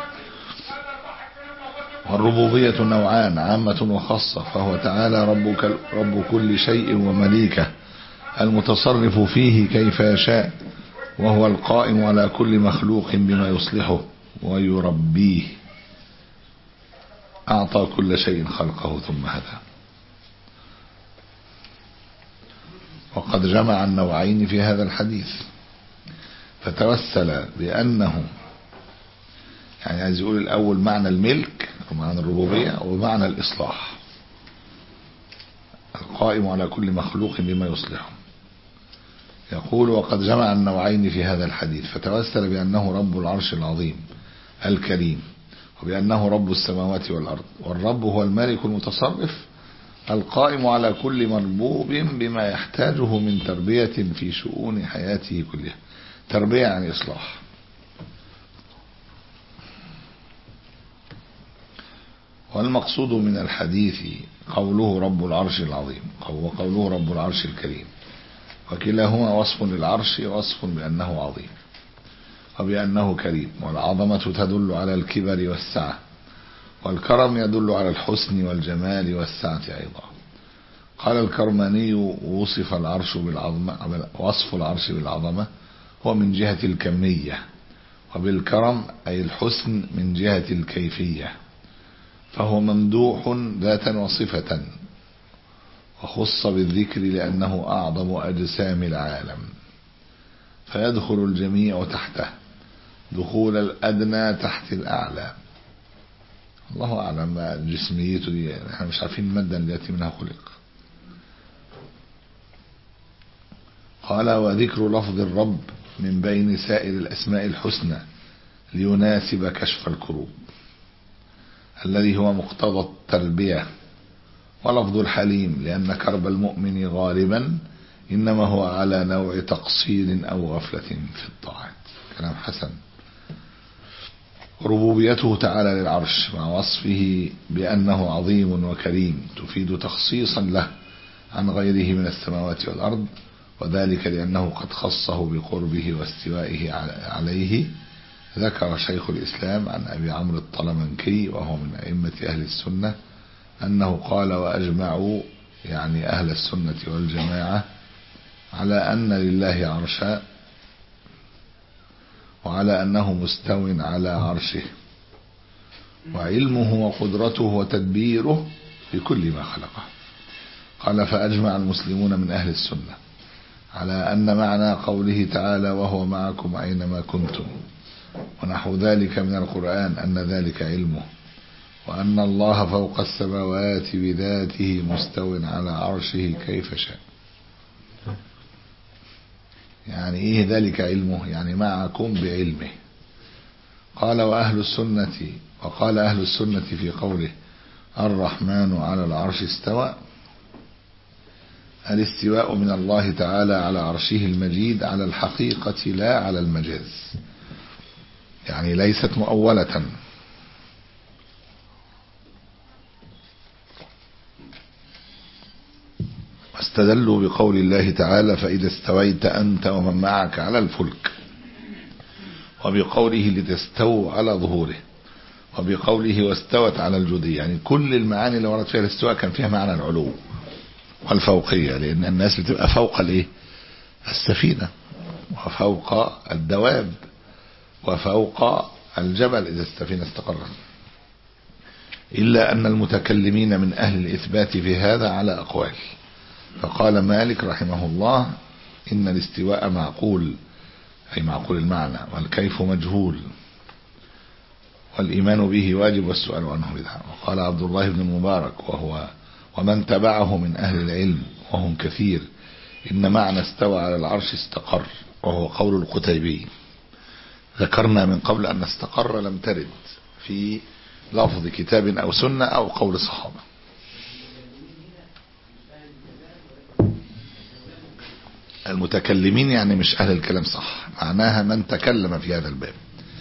والربوبية نوعان: عامة وخاصة، فهو تعالى ربك رب كل شيء ومليكه، المتصرف فيه كيف يشاء، وهو القائم على كل مخلوق بما يصلحه ويربيه، أعطى كل شيء خلقه ثم هدى. وقد جمع النوعين في هذا الحديث، فتوسل بأنه يعني عايز يقول الأول معنى الملك ومعنى الربوبية ومعنى الإصلاح، القائم على كل مخلوق بما يصلحه. يقول: وقد جمع النوعين في هذا الحديث، فتوسل بأنه رب العرش العظيم الكريم، وبأنه رب السماوات والأرض. والرب هو المالك المتصرف القائم على كل مربوب بما يحتاجه من تربية في شؤون حياته كلها. تربية يعني إصلاح. والمقصود من الحديث قوله رب العرش العظيم وقوله رب العرش الكريم، وكلاهما وصف للعرش، وصف بأنه عظيم وبأنه كريم. والعظمة تدل على الكبر والسعة، والكرم يدل على الحسن والجمال والسعة أيضا. قال الكرماني: وصف العرش بالعظمة، وصف العرش بالعظمة هو من جهة الكمية، وبالكرم أي الحسن من جهة الكيفية، فهو ممدوح ذاتا وصفة، وخص بالذكر لأنه أعظم أجسام العالم، فيدخل الجميع تحته دخول الأدنى تحت الأعلى. الله أعلم ما جسميته دي، احنا مش عارفين المادة التي منها خلق. قال: وذكر لفظ الرب من بين سائر الأسماء الحسنى ليناسب كشف الكروب الذي هو مقتضى التربية، ولفظ الحليم لأن كرب المؤمن غالبا إنما هو على نوع تقصير أو غفلة في الطاعات. كلام حسن. ربوبيته تعالى للعرش مع وصفه بأنه عظيم وكريم تفيد تخصيصا له عن غيره من السماوات والأرض، وذلك لأنه قد خصه بقربه واستوائه عليه. ذكر شيخ الإسلام عن أبي عمرو الطلمنكي وهو من أئمة أهل السنة أنه قال: وأجمعوا يعني أهل السنة والجماعة على أن لله عرشا وعلى أنه مستو على عرشه وعلمه وقدرته وتدبيره بكل ما خلقه. قال: فأجمع المسلمون من أهل السنة على أن معنى قوله تعالى: وهو معكم أينما كنتم ونحو ذلك من القرآن أن ذلك علمه، وأن الله فوق السماوات بذاته مستو على عرشه كيف شاء. يعني إيه ذلك علمه؟ يعني معكم بعلمه. قال: وأهل السنة وقال أهل السنة في قوله الرحمن على العرش استوى: الاستواء من الله تعالى على عرشه المجيد على الحقيقة لا على المجاز، يعني ليست مؤولة. واستدلوا بقول الله تعالى: فإذا استويت أنت ومن معك على الفلك، وبقوله لتستووا على ظهوره، وبقوله واستوت على الجودية. يعني كل المعاني اللي ورد فيها الاستواء كان فيها معنى العلو والفوقية، لأن الناس بتبقى فوق الايه السفينة وفوق الدواب وفوق الجبل إذا السفينة استقرت. إلا أن المتكلمين من أهل الإثبات في هذا على أقوال. فقال مالك رحمه الله: إن الاستواء معقول، أي معقول المعنى، والكيف مجهول، والإيمان به واجب والسؤال عنه بدعة. وقال عبد الله بن المبارك وهو ومن تبعه من أهل العلم وهم كثير: إن معنى استوى على العرش استقر، وهو قول القتيبي. ذكرنا من قبل أن استقر لم ترد في لفظ كتاب أو سنة أو قول الصحابة. المتكلمين يعني مش أهل الكلام، صح، معناها من تكلم في هذا الباب.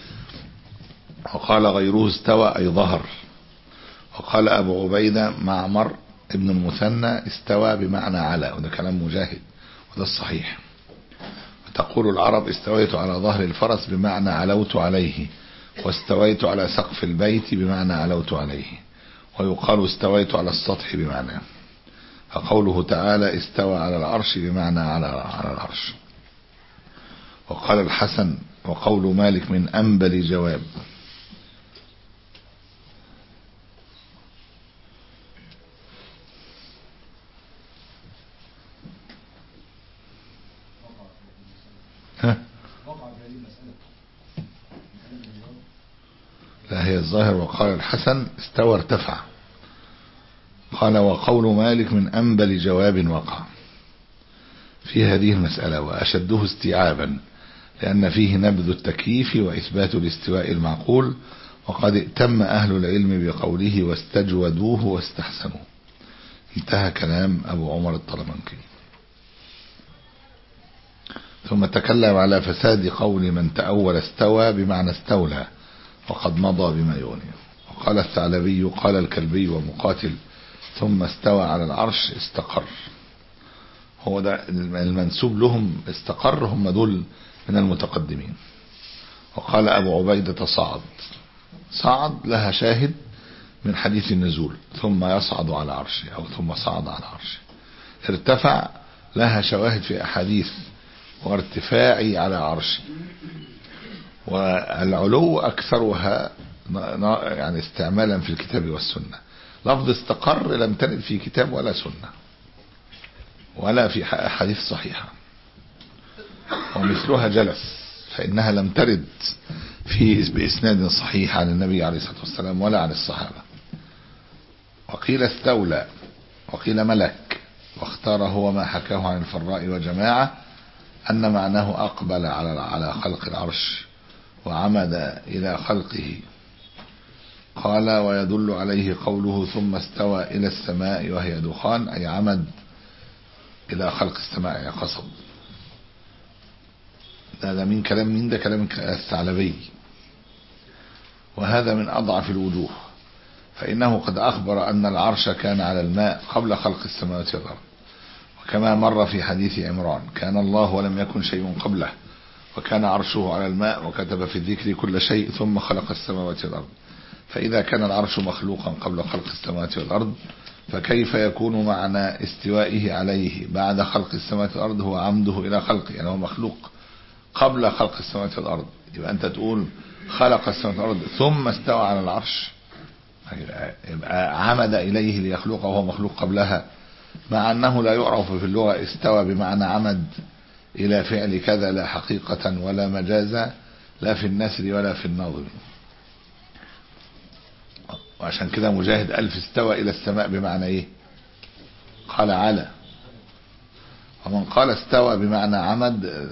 وقال غيره استوى أي ظهر. وقال أبو عبيدة معمر ابن المثنى استوى بمعنى على، وده كلام مجاهد وده الصحيح. وتقول العرب استويت على ظهر الفرس بمعنى علوت عليه، واستويت على سقف البيت بمعنى علوت عليه. ويقال استويت على السطح بمعنى. فقوله تعالى استوى على العرش بمعنى على على العرش. وقال الحسن وقول مالك من أنبل جواب. ها؟ لا، هي الظاهر. وقال الحسن استوى ارتفع. قال وقول مالك من أنبل جواب وقع في هذه المسألة، وأشده استيعابا لأن فيه نبذ التكييف وإثبات الاستواء المعقول، وقد ائتم أهل العلم بقوله واستجودوه واستحسنوه. انتهى كلام أبو عمر الطلمنكي. ثم تكلم على فساد قول من تأول استوى بمعنى استولى، وقد مضى بما يغني. وقال الثعلبي قال الكلبي ومقاتل ثم استوى على العرش استقر. هو ده المنسوب لهم استقر، هم دول من المتقدمين. وقال أبو عبيدة صعد. صعد لها شاهد من حديث النزول ثم يصعد على عرشه، أو ثم صعد على عرشه. ارتفع لها شواهد في أحاديث وارتفاعي على عرشه. والعلو أكثرها يعني استعمالا في الكتاب والسنة. لفظ استقر لم ترد في كتاب ولا سنة ولا في حديث صحيحة. ومثلها جلس، فإنها لم ترد في بإسناد صحيح عن النبي عليه الصلاة والسلام ولا عن الصحابة. وقيل استولى وقيل ملك، واختار هو ما حكاه عن الفراء وجماعة أن معناه أقبل على على خلق العرش وعمد إلى خلقه. قال ويدل عليه قوله ثم استوى إلى السماء وهي دخان، أي عمد إلى خلق السماء، يا قصد. هذا من كلام من ده كلام الثعلبي، وهذا من أضعف الوجوه، فإنه قد أخبر أن العرش كان على الماء قبل خلق السماوات والأرض، وكما مر في حديث عمران كان الله ولم يكن شيء قبله وكان عرشه على الماء وكتب في الذكر كل شيء ثم خلق السماوات والأرض. فإذا كان العرش مخلوقا قبل خلق السماوات والأرض فكيف يكون معنى استوائه عليه بعد خلق السماوات والأرض هو عمده إلى خلقه؟ يعني هو مخلوق قبل خلق السماوات والأرض، يبقى أنت تقول خلق السماوات والأرض ثم استوى على العرش، يبقى عمد إليه ليخلقه وهو مخلوق قبلها، مع أنه لا يعرف في اللغة استوى بمعنى عمد إلى فعل كذا لا حقيقة ولا مجازا لا في النثر ولا في النظم. وعشان كده مجاهد ألف استوى إلى السماء بمعنى إيه؟ قال على. ومن قال استوى بمعنى عمد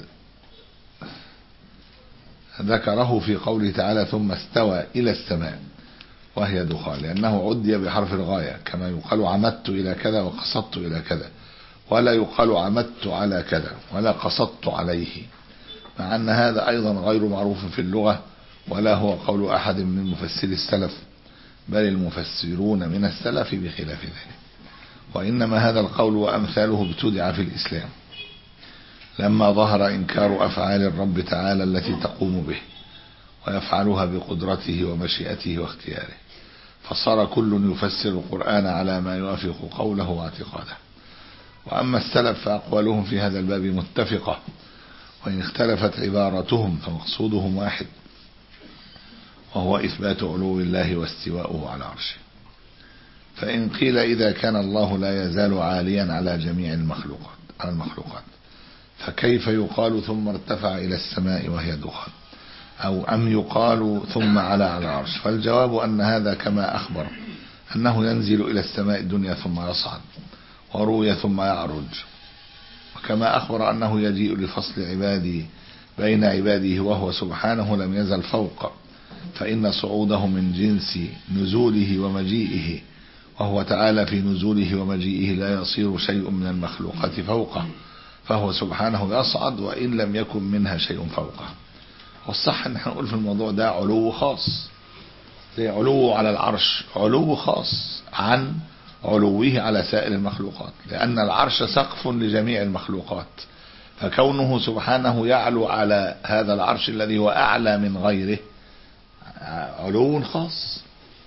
ذكره في قوله تعالى ثم استوى إلى السماء وهي دخان، لأنه عدي بحرف الغاية، كما يقال عمدت إلى كذا وقصدت إلى كذا، ولا يقال عمدت على كذا ولا قصدت عليه، مع أن هذا أيضا غير معروف في اللغة ولا هو قول أحد من مفسري السلف، بل المفسرون من السلف بخلاف ذلك. وإنما هذا القول وأمثاله ابتدع في الإسلام لما ظهر إنكار أفعال الرب تعالى التي تقوم به ويفعلها بقدرته ومشيئته واختياره، فصار كل يفسر القرآن على ما يوافق قوله واعتقاده. وأما السلف فأقوالهم في هذا الباب متفقة، وإن اختلفت عبارتهم فمقصودهم واحد، وهو إثبات علو الله واستواؤه على عرشه. فإن قيل إذا كان الله لا يزال عاليا على جميع المخلوقات على المخلوقات فكيف يقال ثم ارتفع إلى السماء وهي دخان، أو أم يقال ثم على على العرش؟ فالجواب أن هذا كما أخبر أنه ينزل إلى السماء الدنيا ثم يصعد، وروي ثم يعرج، وكما أخبر أنه يجيء لفصل عبادي بين عباده وهو سبحانه لم يزل فوق، فإن صعوده من جنس نزوله ومجيئه، وهو تعالى في نزوله ومجيئه لا يصير شيء من المخلوقات فوقه، فهو سبحانه يصعد وإن لم يكن منها شيء فوقه. والصح ان احنا نقول في الموضوع ده علو خاص، زي علو على العرش علو خاص عن علوه على سائر المخلوقات، لأن العرش سقف لجميع المخلوقات، فكونه سبحانه يعلو على هذا العرش الذي هو أعلى من غيره علو خاص.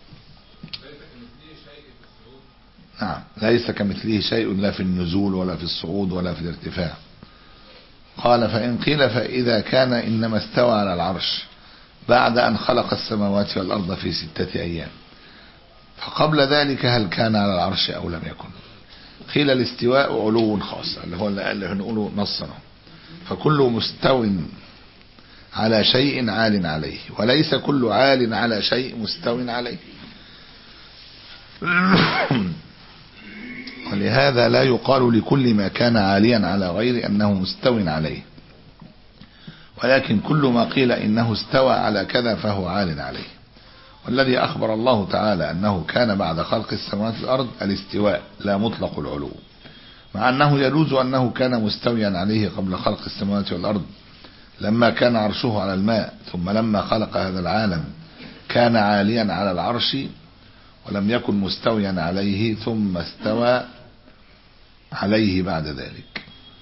نعم، ليس كمثله شيء لا في النزول ولا في الصعود ولا في الارتفاع. قال فإن قيل فإذا كان إنما استوى على العرش بعد أن خلق السماوات والأرض في ستة أيام، فقبل ذلك هل كان على العرش أو لم يكن؟ قيل الاستواء علو خاص، اللي هو اللي هنقوله نصنا، فكل مستو على شيء عال عليه، وليس كل عال على شيء مستو عليه. ولهذا لا يقال لكل ما كان عاليا على غير أنه مستو عليه، ولكن كل ما قيل إنه استوى على كذا فهو عال عليه. والذي أخبر الله تعالى أنه كان بعد خلق السماوات والأرض الاستواء لا مطلق العلو، مع أنه يجوز أنه كان مستويا عليه قبل خلق السماوات والأرض لما كان عرشه على الماء، ثم لما خلق هذا العالم كان عاليا على العرش ولم يكن مستويا عليه ثم استوى عليه بعد ذلك.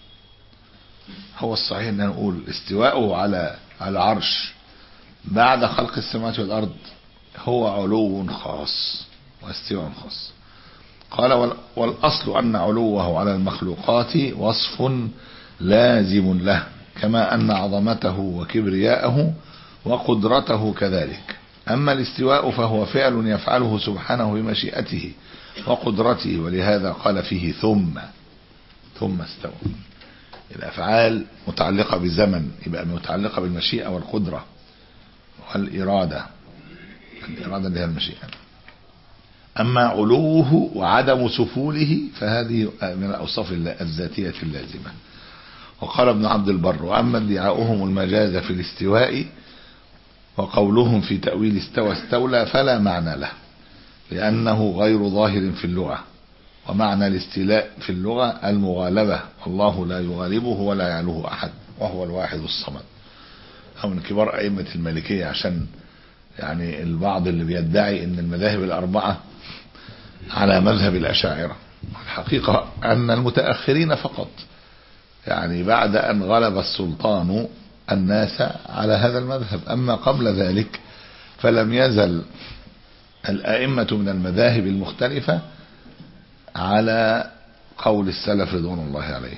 هو الصحيح أن نقول استواءه على العرش بعد خلق السماوات والأرض هو علو خاص واستواء خاص. قال والأصل أن علوه على المخلوقات وصف لازم له، كما أن عظمته وكبرياءه وقدرته كذلك. أما الاستواء فهو فعل يفعله سبحانه بمشيئته وقدرته، ولهذا قال فيه ثم ثم استوى. الأفعال متعلقة بزمن، يبقى متعلقة بالمشيئة والقدرة والإرادة، الإرادة اللي هي المشيئة. أما علوه وعدم سفوله فهذه من الأوصاف الذاتية اللازمة. وقال ابن عبد البر وأما ادعاؤهم المجاز في الاستواء وقولهم في تأويل استوى استولى فلا معنى له، لأنه غير ظاهر في اللغة، ومعنى الاستيلاء في اللغة المغالبة، والله لا يغالبه ولا يعلوه أحد وهو الواحد الصمد. أو من كبار أئمة المالكية، عشان يعني البعض اللي بيدعي أن المذاهب الأربعة على مذهب الأشاعرة، الحقيقة أن المتأخرين فقط، يعني بعد أن غلب السلطان الناس على هذا المذهب. أما قبل ذلك فلم يزل الأئمة من المذاهب المختلفة على قول السلف رضوان الله عليهم،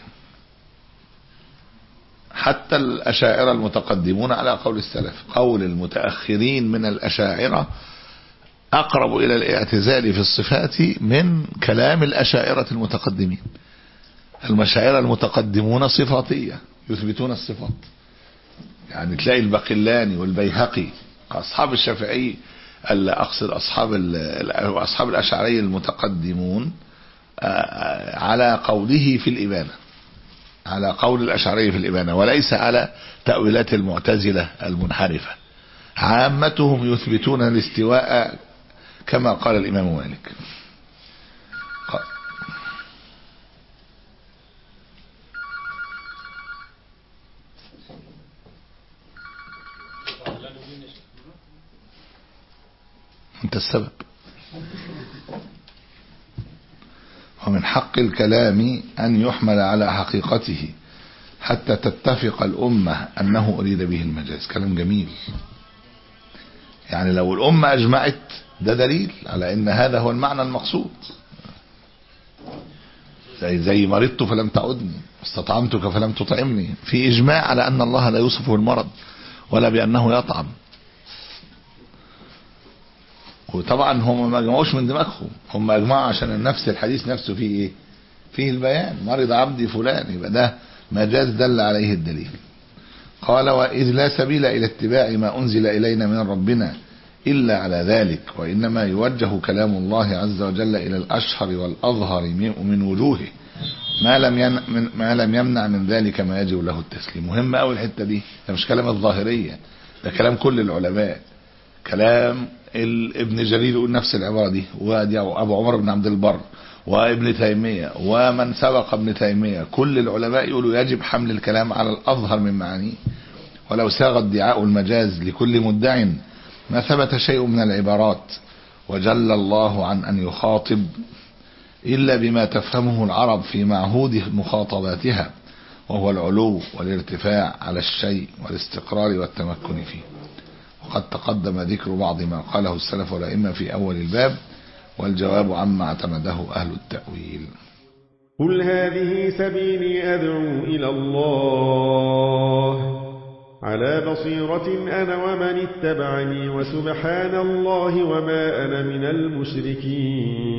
حتى الأشاعرة المتقدمون على قول السلف. قول المتأخرين من الأشاعرة أقرب إلى الاعتزال في الصفات من كلام الأشاعرة المتقدمين. المشاعرة المتقدمون صفاتية، يثبتون الصفات، يعني تلاقي البقلاني والبيهقي أصحاب الشافعي، أقصد أصحاب أصحاب الأشعري المتقدمون على قوله في الإبانة، على قول الأشعري في الإبانة، وليس على تأويلات المعتزلة المنحرفة. عامتهم يثبتون الاستواء كما قال الإمام مالك. أنت السبب. ومن حق الكلام أن يحمل على حقيقته حتى تتفق الأمة أنه أريد به المجاز. كلام جميل. يعني لو الأمة أجمعت ده دليل على أن هذا هو المعنى المقصود. زي, زي مرضت فلم تعدني، استطعمتك فلم تطعمني، في إجماع على أن الله لا يوصف المرض ولا بأنه يطعم. وطبعا هم ما اجمعوش من دماغهم، هم اجمعوا عشان نفس الحديث نفسه فيه ايه؟ فيه البيان. مرض عبدي فلان، يبقى ده مجاز دل عليه الدليل. قال: وإذ لا سبيل إلى اتباع ما أنزل إلينا من ربنا إلا على ذلك، وإنما يوجه كلام الله عز وجل إلى الأشهر والأظهر من وجوهه ما لم من ما لم يمنع من ذلك ما يجب له التسليم. مهم قوي الحته دي، ده مش كلام الظاهريه، ده كلام كل العلماء. كلام ابن جرير يقول نفس العباره دي، وادي ابو عمر بن عبد البر وابن تيميه ومن سبق ابن تيميه، كل العلماء يقولوا يجب حمل الكلام على الأظهر من معانيه. ولو ساغ ادعاء المجاز لكل مدع ما ثبت شيء من العبارات، وجل الله عن أن يخاطب إلا بما تفهمه العرب في معهود مخاطباتها، وهو العلو والارتفاع على الشيء والاستقرار والتمكن فيه. وقد تقدم ذكر بعض ما قاله السلف والأئمة في أول الباب، والجواب عما اعتمده أهل التأويل. قل هذه سبيلي أدعو إلى الله على بصيرة أنا ومن اتبعني، وسبحان الله وما أنا من المشركين.